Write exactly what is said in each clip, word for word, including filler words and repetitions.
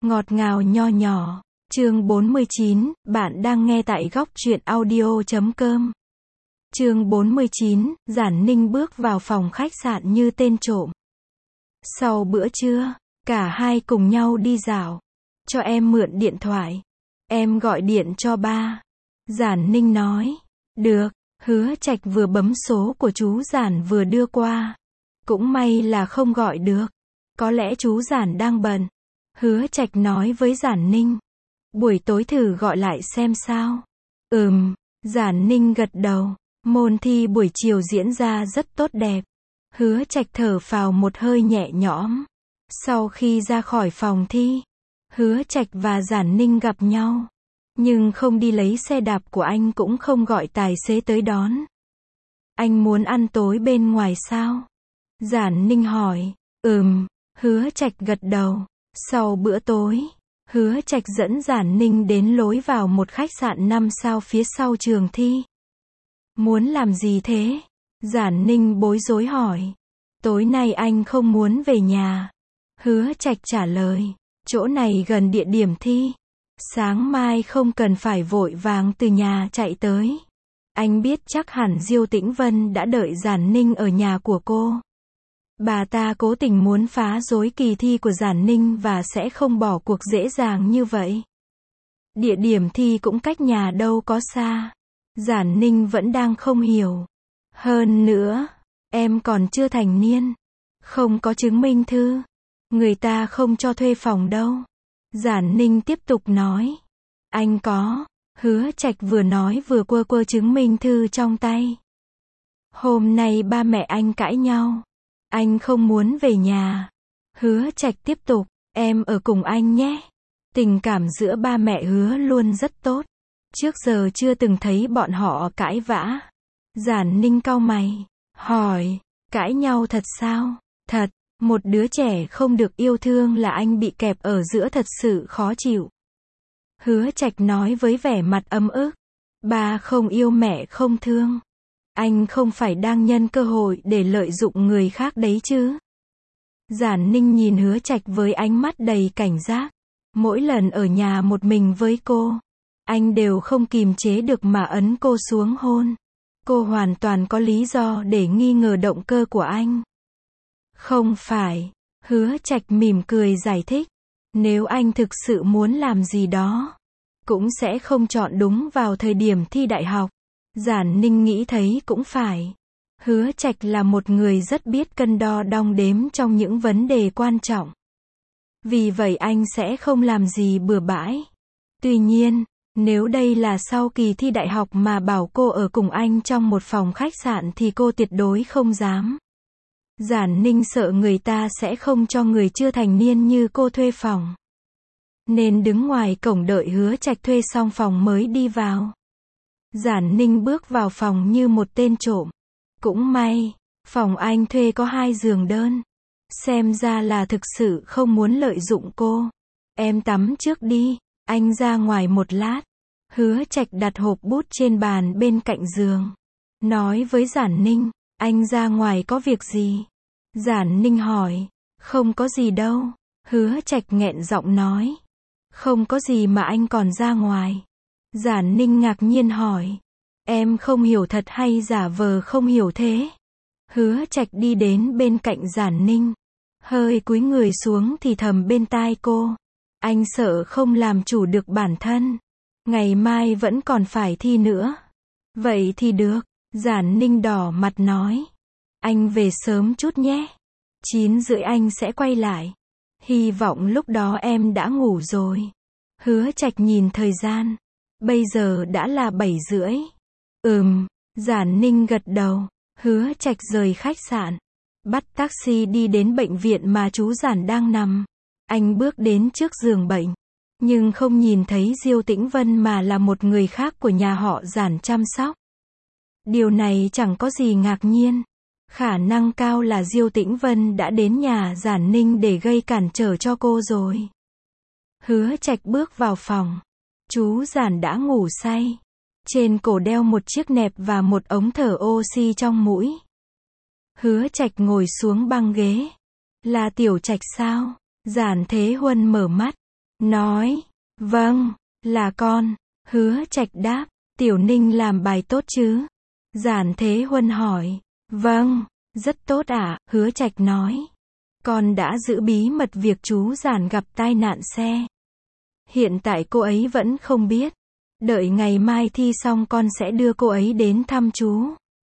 Ngọt ngào nho nhỏ. Chương bốn mươi chín, bạn đang nghe tại góc truyện audio chấm com. Chương bốn mươi chín, Giản Ninh bước vào phòng khách sạn như tên trộm. Sau bữa trưa, cả hai cùng nhau đi dạo. Cho em mượn điện thoại. Em gọi điện cho ba. Giản Ninh nói. Được. Hứa Trạch vừa bấm số của chú Giản vừa đưa qua. Cũng may là không gọi được. Có lẽ chú Giản đang bận. Hứa Trạch nói với Giản Ninh. Buổi tối thử gọi lại xem sao. Ừm. Giản Ninh gật đầu. Môn thi buổi chiều diễn ra rất tốt đẹp. Hứa Trạch thở phào một hơi nhẹ nhõm. Sau khi ra khỏi phòng thi, Hứa Trạch và Giản Ninh gặp nhau. Nhưng không đi lấy xe đạp của anh cũng không gọi tài xế tới đón. Anh muốn ăn tối bên ngoài sao? Giản Ninh hỏi. Ừm. Hứa Trạch gật đầu. Sau bữa tối, Hứa Trạch dẫn Giản Ninh đến lối vào một khách sạn năm sao phía sau trường thi. Muốn làm gì thế? Giản Ninh bối rối hỏi. Tối nay anh không muốn về nhà. Hứa Trạch trả lời. Chỗ này gần địa điểm thi. Sáng mai không cần phải vội vàng từ nhà chạy tới. Anh biết chắc hẳn Diêu Tĩnh Vân đã đợi Giản Ninh ở nhà của cô. Bà ta cố tình muốn phá rối kỳ thi của Giản Ninh và sẽ không bỏ cuộc dễ dàng như vậy. Địa điểm thi cũng cách nhà đâu có xa. Giản Ninh vẫn đang không hiểu. Hơn nữa, em còn chưa thành niên. Không có chứng minh thư. Người ta không cho thuê phòng đâu. Giản Ninh tiếp tục nói. Anh có. Hứa Trạch vừa nói vừa quơ quơ chứng minh thư trong tay. Hôm nay ba mẹ anh cãi nhau. Anh không muốn về nhà. Hứa Trạch tiếp tục. Em ở cùng anh nhé. Tình cảm giữa ba mẹ Hứa luôn rất tốt. Trước giờ chưa từng thấy bọn họ cãi vã. Giản Ninh cau mày. Hỏi. Cãi nhau thật sao? Thật. Một đứa trẻ không được yêu thương là anh bị kẹp ở giữa thật sự khó chịu. Hứa Trạch nói với vẻ mặt ấm ức. Ba không yêu mẹ không thương. Anh không phải đang nhân cơ hội để lợi dụng người khác đấy chứ? Giản Ninh nhìn Hứa Trạch với ánh mắt đầy cảnh giác. Mỗi lần ở nhà một mình với cô, anh đều không kìm chế được mà ấn cô xuống hôn. Cô hoàn toàn có lý do để nghi ngờ động cơ của anh. Không phải. Hứa Trạch mỉm cười giải thích. Nếu anh thực sự muốn làm gì đó, cũng sẽ không chọn đúng vào thời điểm thi đại học. Giản Ninh nghĩ thấy cũng phải. Hứa Trạch là một người rất biết cân đo đong đếm trong những vấn đề quan trọng. Vì vậy anh sẽ không làm gì bừa bãi. Tuy nhiên, nếu đây là sau kỳ thi đại học mà bảo cô ở cùng anh trong một phòng khách sạn thì cô tuyệt đối không dám. Giản Ninh sợ người ta sẽ không cho người chưa thành niên như cô thuê phòng. Nên đứng ngoài cổng đợi Hứa Trạch thuê xong phòng mới đi vào. Giản Ninh bước vào phòng như một tên trộm. Cũng may, phòng anh thuê có hai giường đơn. Xem ra là thực sự không muốn lợi dụng cô. Em tắm trước đi, anh ra ngoài một lát. Hứa Trạch đặt hộp bút trên bàn bên cạnh giường. Nói với Giản Ninh, anh ra ngoài có việc gì? Giản Ninh hỏi, không có gì đâu. Hứa Trạch nghẹn giọng nói, không có gì mà anh còn ra ngoài. Giản Ninh ngạc nhiên hỏi, em không hiểu thật hay giả vờ không hiểu thế? Hứa Trạch đi đến bên cạnh Giản Ninh, hơi cúi người xuống thì thầm bên tai cô. Anh sợ không làm chủ được bản thân. Ngày mai vẫn còn phải thi nữa. Vậy thì được. Giản Ninh đỏ mặt nói. Anh về sớm chút nhé. Chín rưỡi anh sẽ quay lại. Hy vọng lúc đó em đã ngủ rồi. Hứa Trạch nhìn thời gian. Bây giờ đã là bảy rưỡi. Ừm. Giản Ninh gật đầu. Hứa Trạch rời khách sạn. Bắt taxi đi đến bệnh viện mà chú Giản đang nằm. Anh bước đến trước giường bệnh. Nhưng không nhìn thấy Diêu Tĩnh Vân mà là một người khác của nhà họ Giản chăm sóc. Điều này chẳng có gì ngạc nhiên. Khả năng cao là Diêu Tĩnh Vân đã đến nhà Giản Ninh để gây cản trở cho cô rồi. Hứa Trạch bước vào phòng. Chú Giản đã ngủ say. Trên cổ đeo một chiếc nẹp và một ống thở oxy trong mũi. Hứa Trạch ngồi xuống băng ghế. Là Tiểu Trạch sao? Giản Thế Huân mở mắt. nói, vâng, là con. Hứa Trạch đáp, Tiểu Ninh làm bài tốt chứ? Giản Thế Huân hỏi, vâng, rất tốt ạ, Hứa Trạch nói. Con đã giữ bí mật việc chú Giản gặp tai nạn xe. Hiện tại cô ấy vẫn không biết. Đợi ngày mai thi xong con sẽ đưa cô ấy đến thăm chú.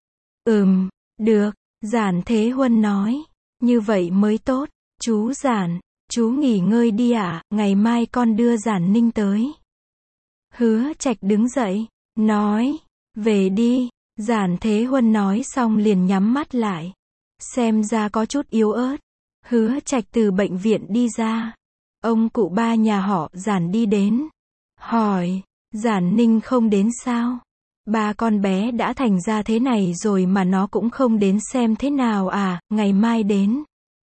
Ừm, được, Giản Thế Huân nói. Như vậy mới tốt. Chú Giản, chú nghỉ ngơi đi ạ, ngày mai con đưa Giản Ninh tới. Hứa Trạch đứng dậy, nói, về đi. Giản Thế Huân nói xong liền nhắm mắt lại. Xem ra có chút yếu ớt. Hứa Trạch từ bệnh viện đi ra. Ông cụ ba nhà họ Giản đi đến. Hỏi, Giản Ninh không đến sao? Ba con bé đã thành ra thế này rồi mà nó cũng không đến xem thế nào à, ngày mai đến.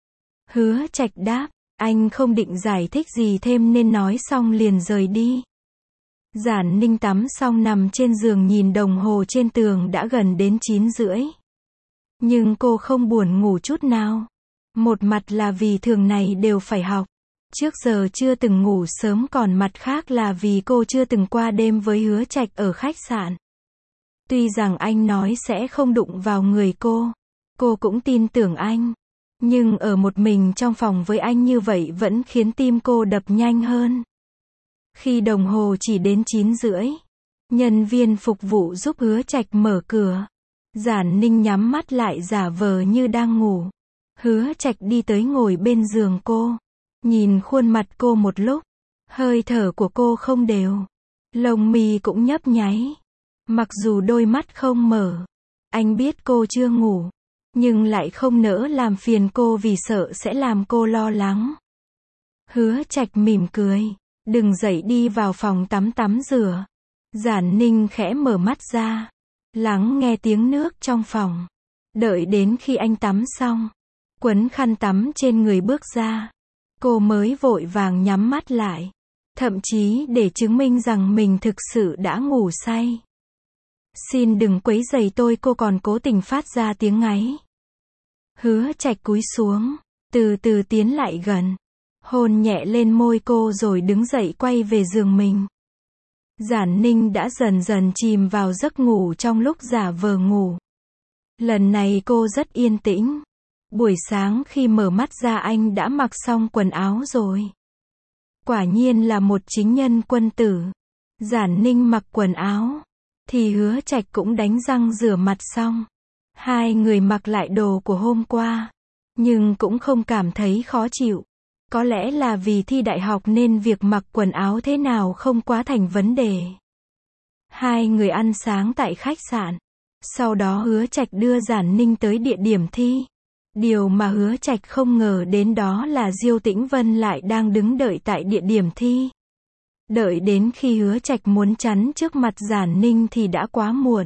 Hứa Trạch đáp, anh không định giải thích gì thêm nên nói xong liền rời đi. Giản Ninh tắm xong nằm trên giường nhìn đồng hồ trên tường đã gần đến chín rưỡi. Nhưng cô không buồn ngủ chút nào. Một mặt là vì thường này đều phải học. Trước giờ chưa từng ngủ sớm, còn mặt khác là vì cô chưa từng qua đêm với Hứa Trạch ở khách sạn. Tuy rằng anh nói sẽ không đụng vào người cô, cô cũng tin tưởng anh. Nhưng ở một mình trong phòng với anh như vậy vẫn khiến tim cô đập nhanh hơn. Khi đồng hồ chỉ đến chín rưỡi, nhân viên phục vụ giúp Hứa Trạch mở cửa. Giản Ninh nhắm mắt lại giả vờ như đang ngủ. Hứa Trạch đi tới ngồi bên giường cô. Nhìn khuôn mặt cô một lúc. Hơi thở của cô không đều. Lông mi cũng nhấp nháy. Mặc dù đôi mắt không mở. Anh biết cô chưa ngủ. Nhưng lại không nỡ làm phiền cô vì sợ sẽ làm cô lo lắng. Hứa Trạch mỉm cười. Đừng dậy đi vào phòng tắm tắm rửa. Giản Ninh khẽ mở mắt ra. Lắng nghe tiếng nước trong phòng. Đợi đến khi anh tắm xong. Quấn khăn tắm trên người bước ra. Cô mới vội vàng nhắm mắt lại. Thậm chí để chứng minh rằng mình thực sự đã ngủ say. Xin đừng quấy rầy tôi, cô còn cố tình phát ra tiếng ngáy. Hứa Trạch cúi xuống. Từ từ tiến lại gần. Hôn nhẹ lên môi cô rồi đứng dậy quay về giường mình. Giản Ninh đã dần dần chìm vào giấc ngủ trong lúc giả vờ ngủ. Lần này cô rất yên tĩnh. Buổi sáng khi mở mắt ra anh đã mặc xong quần áo rồi. Quả nhiên là một chính nhân quân tử. Giản Ninh mặc quần áo. Thì Hứa Trạch cũng đánh răng rửa mặt xong. Hai người mặc lại đồ của hôm qua. Nhưng cũng không cảm thấy khó chịu. Có lẽ là vì thi đại học nên việc mặc quần áo thế nào không quá thành vấn đề. Hai người ăn sáng tại khách sạn. Sau đó Hứa Trạch đưa Giản Ninh tới địa điểm thi. Điều mà Hứa Trạch không ngờ đến đó là Diêu Tĩnh Vân lại đang đứng đợi tại địa điểm thi. Đợi đến khi Hứa Trạch muốn chắn trước mặt Giản Ninh thì đã quá muộn.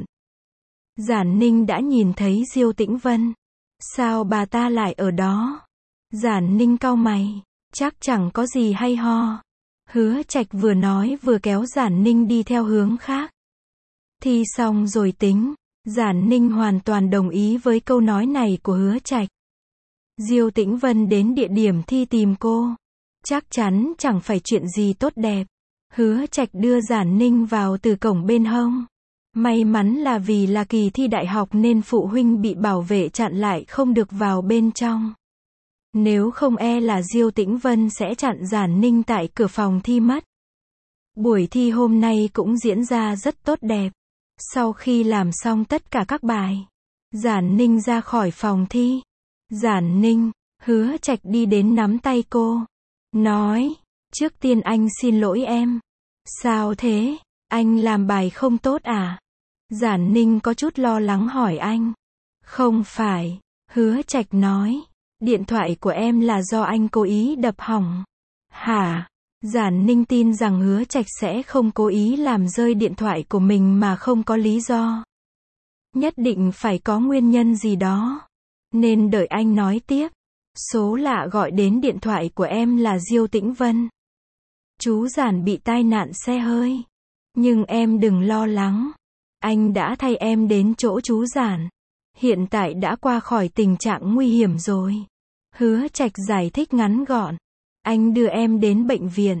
Giản Ninh đã nhìn thấy Diêu Tĩnh Vân. Sao bà ta lại ở đó? Giản Ninh cau mày. Chắc chẳng có gì hay ho. Hứa Trạch vừa nói vừa kéo Giản Ninh đi theo hướng khác. Thi xong rồi tính. Giản Ninh hoàn toàn đồng ý với câu nói này của Hứa Trạch. Diêu Tĩnh Vân đến địa điểm thi tìm cô. Chắc chắn chẳng phải chuyện gì tốt đẹp. Hứa Trạch đưa Giản Ninh vào từ cổng bên hông. May mắn là vì là kỳ thi đại học nên phụ huynh bị bảo vệ chặn lại không được vào bên trong. Nếu không e là Diêu Tĩnh Vân sẽ chặn Giản Ninh tại cửa phòng thi mất. Buổi thi hôm nay cũng diễn ra rất tốt đẹp. Sau khi làm xong tất cả các bài, Giản Ninh ra khỏi phòng thi. Giản Ninh, Hứa Trạch đi đến nắm tay cô. Nói, trước tiên anh xin lỗi em. Sao thế? Anh làm bài không tốt à? Giản Ninh có chút lo lắng hỏi anh. Không phải, Hứa Trạch nói. Điện thoại của em là do anh cố ý đập hỏng. Hả? Giản Ninh tin rằng Hứa Trạch sẽ không cố ý làm rơi điện thoại của mình mà không có lý do. Nhất định phải có nguyên nhân gì đó. Nên đợi anh nói tiếp. Số lạ gọi đến điện thoại của em là Diêu Tĩnh Vân. Chú Giản bị tai nạn xe hơi. Nhưng em đừng lo lắng. Anh đã thay em đến chỗ chú Giản. Hiện tại đã qua khỏi tình trạng nguy hiểm rồi. Hứa Trạch giải thích ngắn gọn. Anh đưa em đến bệnh viện.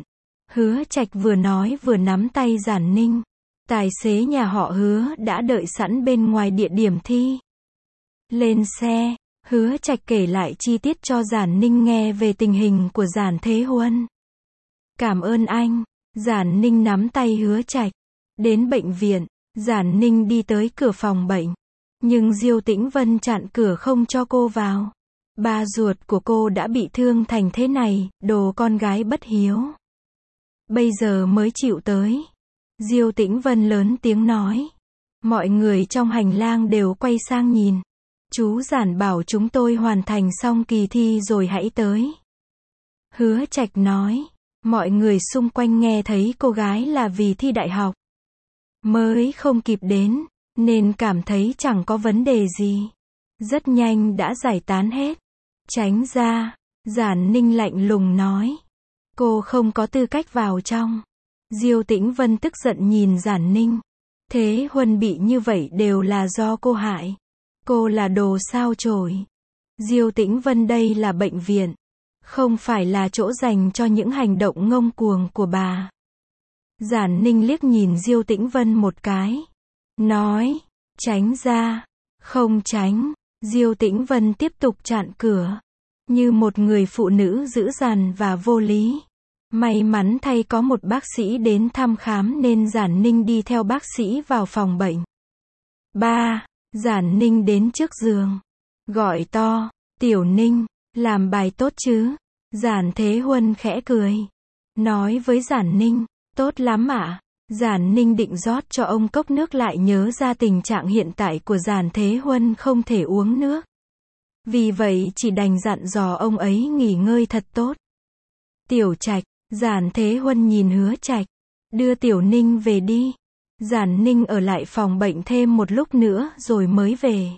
Hứa Trạch vừa nói vừa nắm tay Giản Ninh. Tài xế nhà họ Hứa đã đợi sẵn bên ngoài địa điểm thi. Lên xe, Hứa Trạch kể lại chi tiết cho Giản Ninh nghe về tình hình của Giản Thế Huân. Cảm ơn anh. Giản Ninh nắm tay Hứa Trạch. Đến bệnh viện, Giản Ninh đi tới cửa phòng bệnh. Nhưng Diêu Tĩnh Vân chặn cửa không cho cô vào. Ba ruột của cô đã bị thương thành thế này, đồ con gái bất hiếu. Bây giờ mới chịu tới. Diêu Tĩnh Vân lớn tiếng nói. Mọi người trong hành lang đều quay sang nhìn. Chú Giản bảo chúng tôi hoàn thành xong kỳ thi rồi hãy tới. Hứa Trạch nói. Mọi người xung quanh nghe thấy cô gái là vì thi đại học mới không kịp đến, nên cảm thấy chẳng có vấn đề gì. Rất nhanh đã giải tán hết. Tránh ra, Giản Ninh lạnh lùng nói. Cô không có tư cách vào trong. Diêu Tĩnh Vân tức giận nhìn Giản Ninh. Thế Huân bị như vậy đều là do cô hại. Cô là đồ sao chổi. Diêu Tĩnh Vân, đây là bệnh viện, không phải là chỗ dành cho những hành động ngông cuồng của bà. Giản Ninh liếc nhìn Diêu Tĩnh Vân một cái. Nói, tránh ra. Không tránh. Diêu Tĩnh Vân tiếp tục chặn cửa. Như một người phụ nữ dữ dằn và vô lý. May mắn thay có một bác sĩ đến thăm khám nên Giản Ninh đi theo bác sĩ vào phòng bệnh. Ba. Giản Ninh đến trước giường. Gọi to, Tiểu Ninh, làm bài tốt chứ? Giản Thế Huân khẽ cười. Nói với Giản Ninh, tốt lắm ạ. Giản Ninh định rót cho ông cốc nước lại nhớ ra tình trạng hiện tại của Giản Thế Huân không thể uống nước. Vì vậy chỉ đành dặn dò ông ấy nghỉ ngơi thật tốt. Tiểu Trạch, Giản Thế Huân nhìn Hứa Trạch. Đưa Tiểu Ninh về đi. Giản Ninh ở lại phòng bệnh thêm một lúc nữa rồi mới về.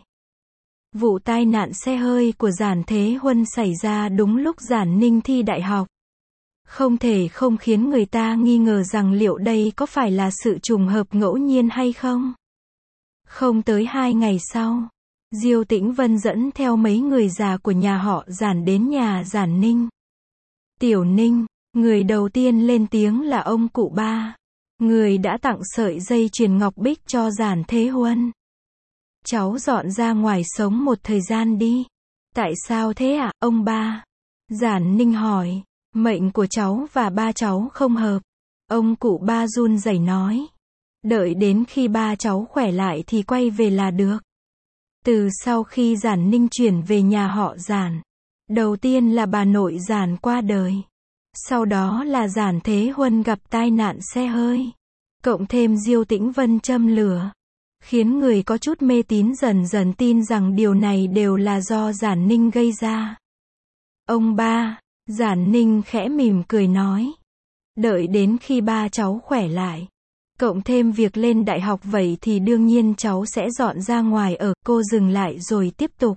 Vụ tai nạn xe hơi của Giản Thế Huân xảy ra đúng lúc Giản Ninh thi đại học. Không thể không khiến người ta nghi ngờ rằng liệu đây có phải là sự trùng hợp ngẫu nhiên hay không. Không tới hai ngày sau, Diêu Tĩnh Vân dẫn theo mấy người già của nhà họ Giản đến nhà Giản Ninh. Tiểu Ninh, người đầu tiên lên tiếng là ông cụ Ba. Người đã tặng sợi dây chuyền ngọc bích cho Giản Thế Huân. Cháu dọn ra ngoài sống một thời gian đi. Tại sao thế ạ, ông Ba? Giản Ninh hỏi. Mệnh của cháu và ba cháu không hợp. Ông cụ Ba run rẩy nói. Đợi đến khi ba cháu khỏe lại thì quay về là được. Từ sau khi Giản Ninh chuyển về nhà họ Giản, đầu tiên là bà nội Giản qua đời. Sau đó là Giản Thế Huân gặp tai nạn xe hơi. Cộng thêm Diêu Tĩnh Vân châm lửa. Khiến người có chút mê tín dần dần tin rằng điều này đều là do Giản Ninh gây ra. Ông Ba, Giản Ninh khẽ mỉm cười nói. Đợi đến khi ba cháu khỏe lại. Cộng thêm việc lên đại học vậy thì đương nhiên cháu sẽ dọn ra ngoài ở. Cô dừng lại rồi tiếp tục.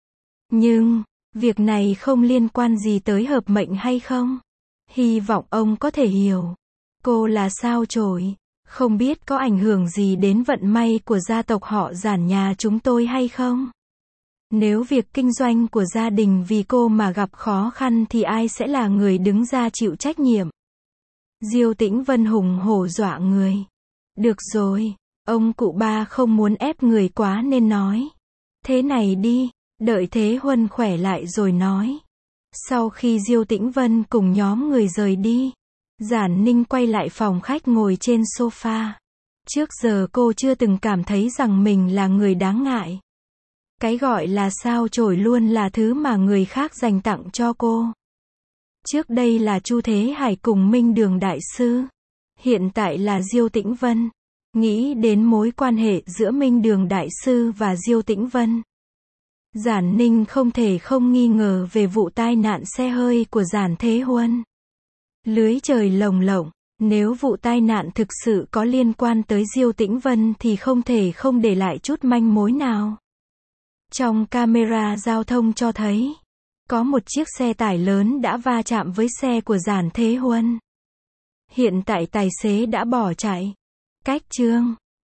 Nhưng, việc này không liên quan gì tới hợp mệnh hay không? Hy vọng ông có thể hiểu. Cô là sao chổi. Không biết có ảnh hưởng gì đến vận may của gia tộc họ Giản nhà chúng tôi hay không? Nếu việc kinh doanh của gia đình vì cô mà gặp khó khăn thì ai sẽ là người đứng ra chịu trách nhiệm? Diêu Tĩnh Vân hùng hổ dọa người. Được rồi, ông cụ Ba không muốn ép người quá nên nói. Thế này đi, đợi Thế Huân khỏe lại rồi nói. Sau khi Diêu Tĩnh Vân cùng nhóm người rời đi, Giản Ninh quay lại phòng khách ngồi trên sofa. Trước giờ cô chưa từng cảm thấy rằng mình là người đáng ngại. Cái gọi là sao chổi luôn là thứ mà người khác dành tặng cho cô. Trước đây là Chu Thế Hải cùng Minh Đường Đại Sư. Hiện tại là Diêu Tĩnh Vân. Nghĩ đến mối quan hệ giữa Minh Đường Đại Sư và Diêu Tĩnh Vân, Giản Ninh không thể không nghi ngờ về vụ tai nạn xe hơi của Giản Thế Huân. Lưới trời lồng lộng, nếu vụ tai nạn thực sự có liên quan tới Diêu Tĩnh Vân thì không thể không để lại chút manh mối nào. Trong camera giao thông cho thấy, có một chiếc xe tải lớn đã va chạm với xe của Giản Thế Huân. Hiện tại tài xế đã bỏ chạy. Cách chương